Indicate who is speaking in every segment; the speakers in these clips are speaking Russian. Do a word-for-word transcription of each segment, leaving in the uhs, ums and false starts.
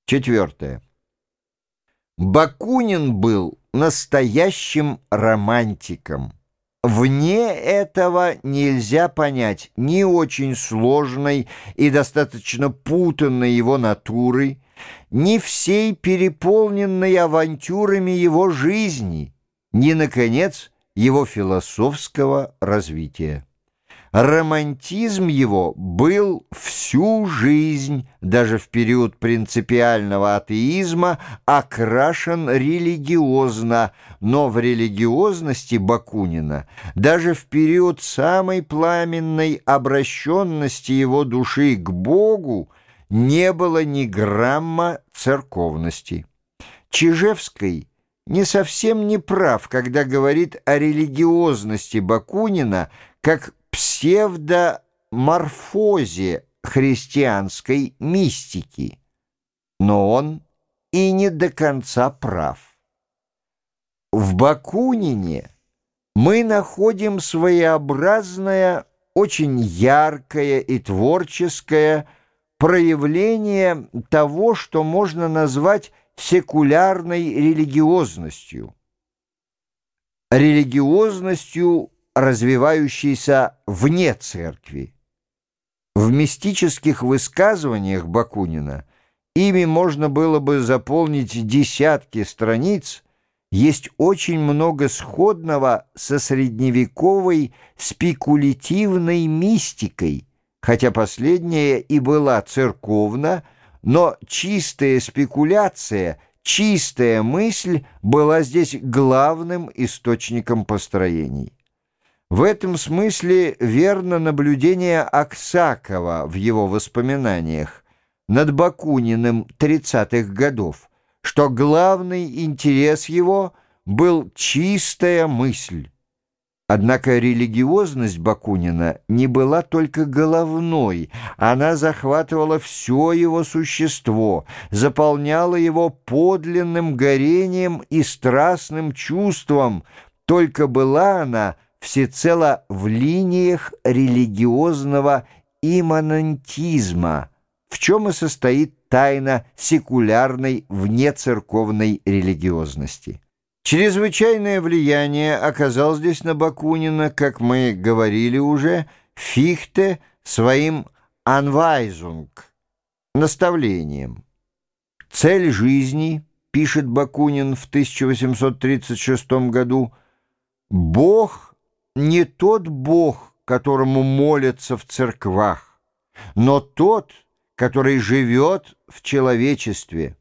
Speaker 1: Четвертое. Бакунин был настоящим романтиком. Вне этого нельзя понять ни очень сложной и достаточно путанной его натуры, ни всей переполненной авантюрами его жизни, ни, наконец, его философского развития. Романтизм его был всю жизнь, даже в период принципиального атеизма, окрашен религиозно, но в религиозности Бакунина, даже в период самой пламенной обращенности его души к Богу, не было ни грамма церковности. Чижевский не совсем не прав, когда говорит о религиозности Бакунина как псевдоморфозе христианской мистики, но он и не до конца прав. В Бакунине мы находим своеобразное, очень яркое и творческое проявление того, что можно назвать секулярной религиозностью. Религиозностью, развивающейся вне церкви. В мистических высказываниях Бакунина, ими можно было бы заполнить десятки страниц, есть очень много сходного со средневековой спекулятивной мистикой, хотя последняя и была церковна, но чистая спекуляция, чистая мысль была здесь главным источником построений. В этом смысле верно наблюдение Аксакова в его воспоминаниях над Бакуниным тридцатых годов, что главный интерес его был чистая мысль. Однако религиозность Бакунина не была только головной, она захватывала все его существо, заполняла его подлинным горением и страстным чувством, только была она всецело в линиях религиозного имманентизма, в чем и состоит тайна секулярной внецерковной религиозности. Чрезвычайное влияние оказал здесь на Бакунина, как мы говорили уже, Фихте своим «Anweisung» — наставлением. «Цель жизни», — пишет Бакунин в тысяча восемьсот тридцать шестом году, «Бог — не тот Бог, которому молятся в церквах, но тот, который живет в человечестве,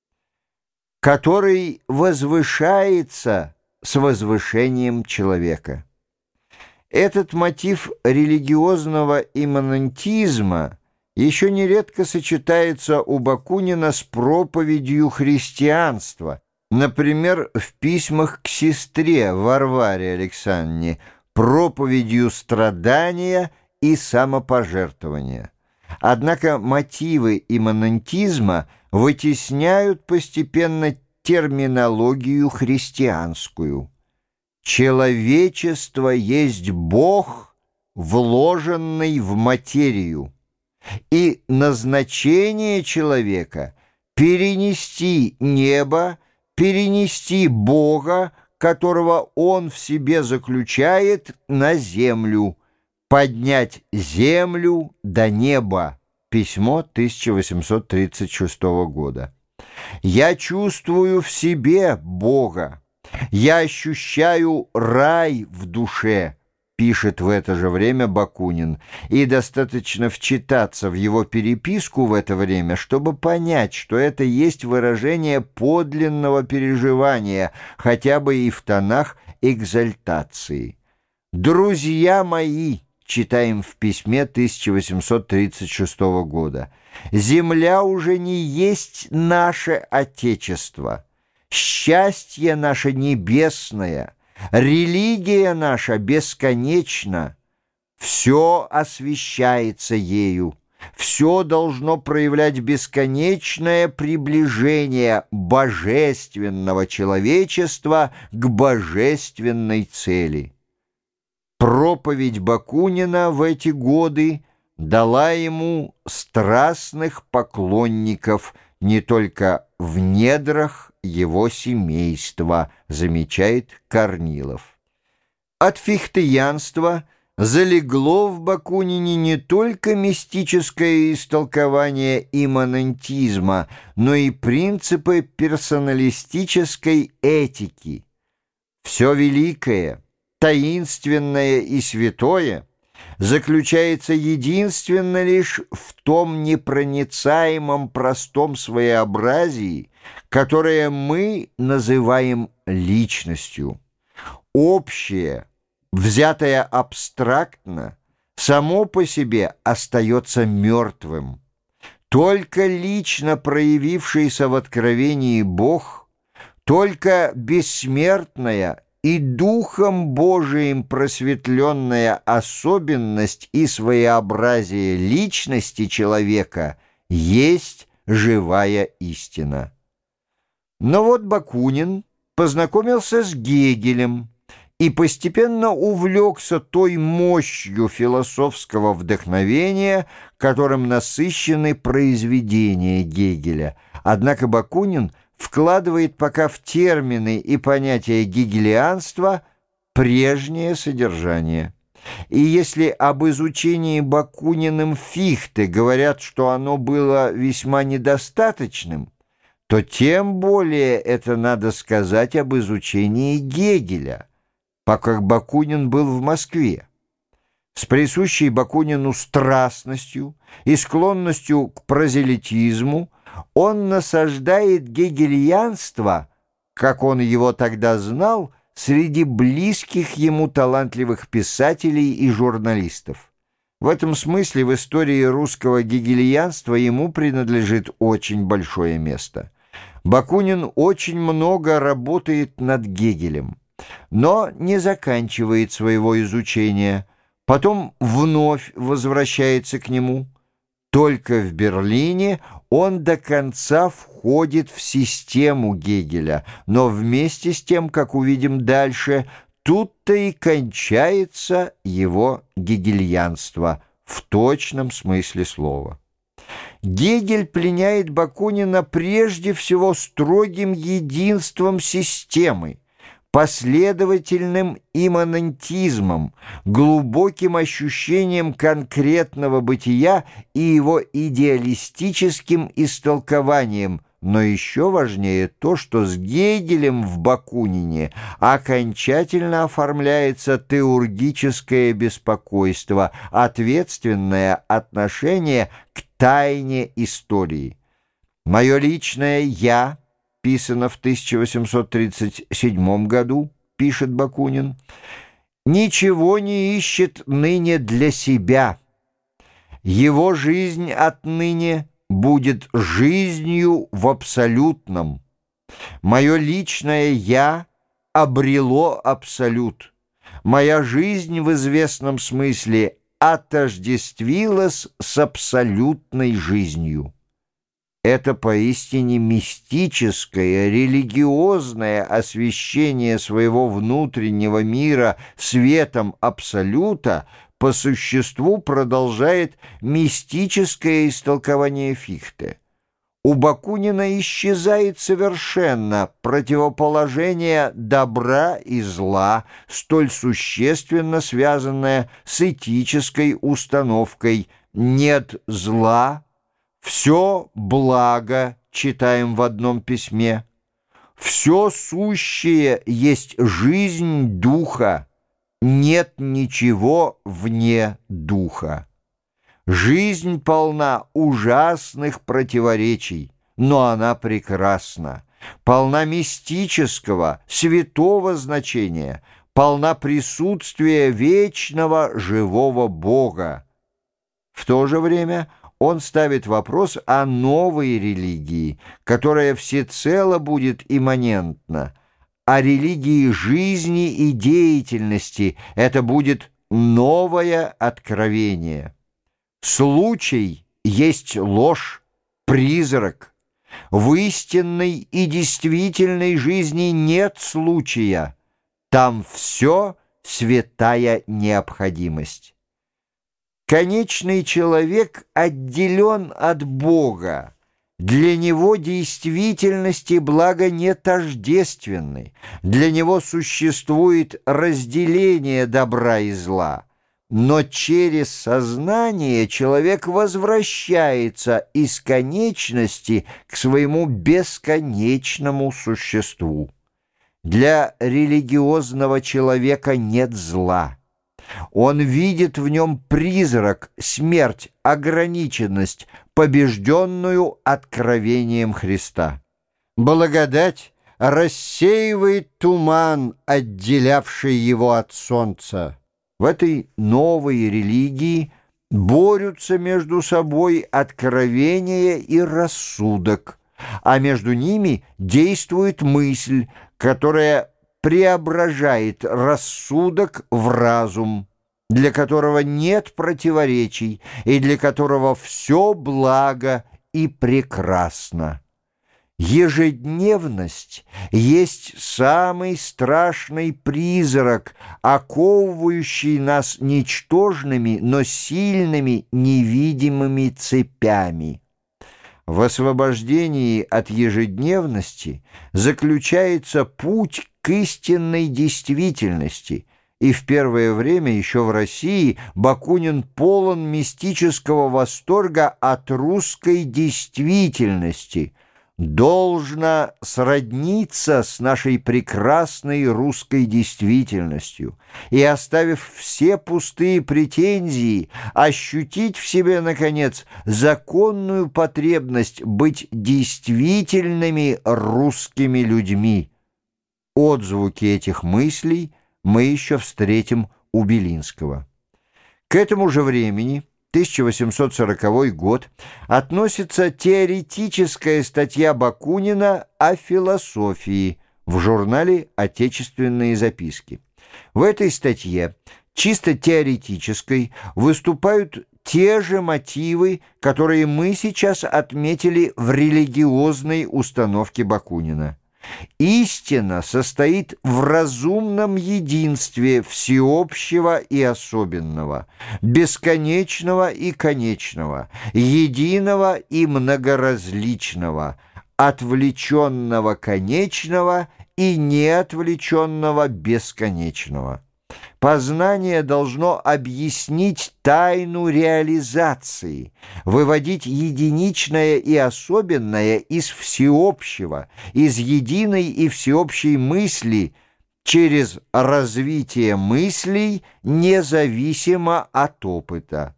Speaker 1: который возвышается с возвышением человека». Этот мотив религиозного имманентизма еще нередко сочетается у Бакунина с проповедью христианства, например, в письмах к сестре Варваре Александровне, проповедью страдания и самопожертвования. Однако мотивы имманентизма вытесняют постепенно терминологию христианскую. Человечество есть Бог, вложенный в материю, и назначение человека — перенести небо, перенести Бога, которого он в себе заключает, на землю, поднять землю до неба. Письмо тысяча восемьсот тридцать шестого года. «Я чувствую в себе Бога, я ощущаю рай в душе», пишет в это же время Бакунин, и достаточно вчитаться в его переписку в это время, чтобы понять, что это есть выражение подлинного переживания, хотя бы и в тонах экзальтации. «Друзья мои», читаем в письме тысяча восемьсот тридцать шестого года, «земля уже не есть наше Отечество, счастье наше небесное, религия наша бесконечна, все освящается ею, все должно проявлять бесконечное приближение божественного человечества к божественной цели». Проповедь Бакунина в эти годы дала ему страстных поклонников не только в недрах его семейства, замечает Корнилов. От фихтеянства залегло в Бакунине не только мистическое истолкование имманентизма, но и принципы персоналистической этики. Все великое, таинственное и святое заключается единственно лишь в том непроницаемом простом своеобразии, которое мы называем личностью. Общее, взятое абстрактно, само по себе остается мертвым. Только лично проявившийся в откровении Бог, только бессмертная и Духом Божиим просветленная особенность и своеобразие личности человека есть живая истина. Но вот Бакунин познакомился с Гегелем и постепенно увлекся той мощью философского вдохновения, которым насыщены произведения Гегеля. Однако Бакунин вкладывает пока в термины и понятия гегелианства прежнее содержание. И если об изучении Бакуниным Фихте говорят, что оно было весьма недостаточным, то тем более это надо сказать об изучении Гегеля, пока Бакунин был в Москве. С присущей Бакунину страстностью и склонностью к прозелитизму он насаждает гегельянство, как он его тогда знал, среди близких ему талантливых писателей и журналистов. В этом смысле в истории русского гегельянства ему принадлежит очень большое место. Бакунин очень много работает над Гегелем, но не заканчивает своего изучения, потом вновь возвращается к нему. Только в Берлине он до конца входит в систему Гегеля, но вместе с тем, как увидим дальше, тут-то и кончается его гегельянство в точном смысле слова. Гегель пленяет Бакунина прежде всего строгим единством системы, последовательным имманентизмом, глубоким ощущением конкретного бытия и его идеалистическим истолкованием, но еще важнее то, что с Гегелем в Бакунине окончательно оформляется теургическое беспокойство, ответственное отношение к тайне истории. «Мое личное «я», писано в тысяча восемьсот тридцать седьмом году, пишет Бакунин, ничего не ищет ныне для себя. Его жизнь отныне будет жизнью в абсолютном. Мое личное «я» обрело абсолют. Моя жизнь в известном смысле отождествилась с абсолютной жизнью. Это поистине мистическое, религиозное освещение своего внутреннего мира светом Абсолюта по существу продолжает мистическое истолкование Фихте. У Бакунина исчезает совершенно противоположение добра и зла, столь существенно связанное с этической установкой «нет зла», «все благо», читаем в одном письме, «все сущее есть жизнь духа, нет ничего вне духа». Жизнь полна ужасных противоречий, но она прекрасна, полна мистического, святого значения, полна присутствия вечного живого Бога. В то же время он ставит вопрос о новой религии, которая всецело будет имманентна, о религии жизни и деятельности. Это будет новое откровение. Случай есть ложь, призрак. В истинной и действительной жизни нет случая. Там все святая необходимость. Конечный человек отделен от Бога, Для него действительность и благо не тождественны. Для него существует разделение добра и зла. Но через сознание человек возвращается из конечности к своему бесконечному существу. Для религиозного человека нет зла. Он видит в нем призрак, смерть, ограниченность, побежденную откровением Христа. Благодать рассеивает туман, отделявший его от солнца. В этой новой религии борются между собой откровение и рассудок, а между ними действует мысль, которая преображает рассудок в разум, для которого нет противоречий и для которого все благо и прекрасно. Ежедневность есть самый страшный призрак, оковывающий нас ничтожными, но сильными невидимыми цепями. В освобождении от ежедневности заключается путь к истинной действительности, и в первое время еще в России Бакунин полон мистического восторга от русской действительности, должно сродниться с нашей прекрасной русской действительностью и, оставив все пустые претензии, ощутить в себе, наконец, законную потребность быть действительными русскими людьми. Отзвуки этих мыслей мы еще встретим у Белинского. К этому же времени, тысяча восемьсот сороковой год, относится теоретическая статья Бакунина о философии в журнале «Отечественные записки». В этой статье, чисто теоретической, выступают те же мотивы, которые мы сейчас отметили в религиозной установке Бакунина. Истина состоит в разумном единстве всеобщего и особенного, бесконечного и конечного, единого и многоразличного, отвлеченного конечного и неотвлеченного бесконечного. Познание должно объяснить тайну реализации, выводить единичное и особенное из всеобщего, из единой и всеобщей мысли, через развитие мыслей независимо от опыта.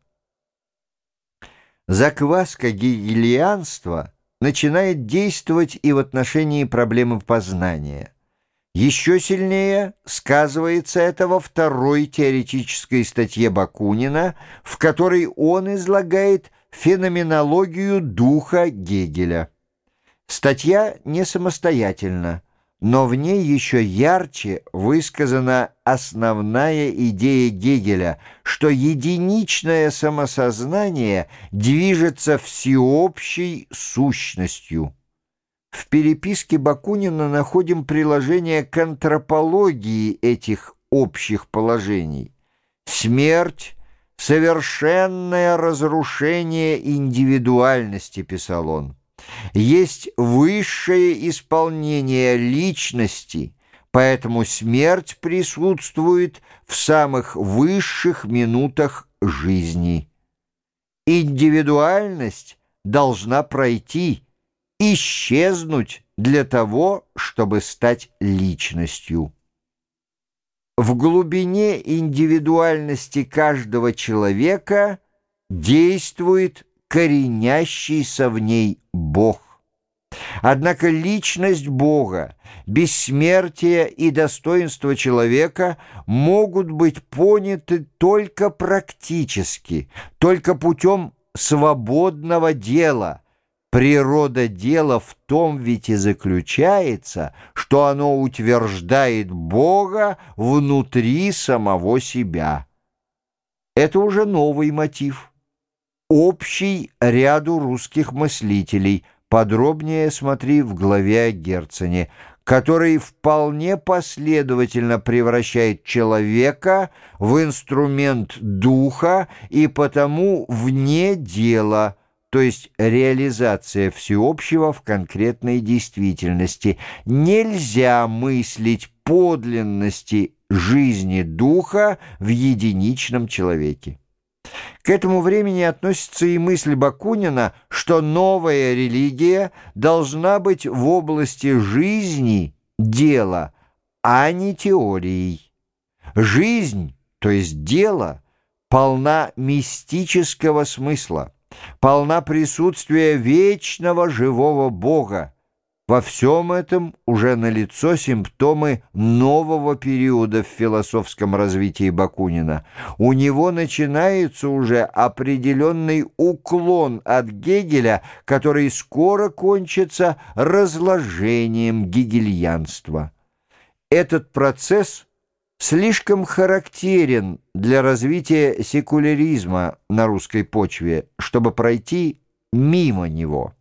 Speaker 1: Закваска гегелианства начинает действовать и в отношении проблемы познания. Еще сильнее сказывается это во второй теоретической статье Бакунина, в которой он излагает феноменологию духа Гегеля. Статья не самостоятельна, но в ней еще ярче высказана основная идея Гегеля, что единичное самосознание движется всеобщей сущностью. В переписке Бакунина находим приложение к антропологии этих общих положений. «Смерть — совершенное разрушение индивидуальности», — писал он. «Есть высшее исполнение личности, поэтому смерть присутствует в самых высших минутах жизни. Индивидуальность должна пройти, исчезнуть для того, чтобы стать личностью. В глубине индивидуальности каждого человека действует коренящийся в ней Бог. Однако личность Бога, бессмертие и достоинство человека могут быть поняты только практически, только путем свободного дела. Природа дела в том ведь и заключается, что оно утверждает Бога внутри самого себя. Это уже новый мотив, общий ряду русских мыслителей, подробнее смотри в главе о Герцене, который вполне последовательно превращает человека в инструмент духа и потому вне дела, то есть реализация всеобщего в конкретной действительности. Нельзя мыслить подлинности жизни духа в единичном человеке. К этому времени относится и мысль Бакунина, что новая религия должна быть в области жизни дела, а не теорией. Жизнь, то есть дело, полна мистического смысла, полна присутствия вечного живого Бога. Во всем этом уже налицо симптомы нового периода в философском развитии Бакунина. У него начинается уже определенный уклон от Гегеля, который скоро кончится разложением гегельянства. Этот процесс слишком характерен для развития секуляризма на русской почве, чтобы пройти мимо него.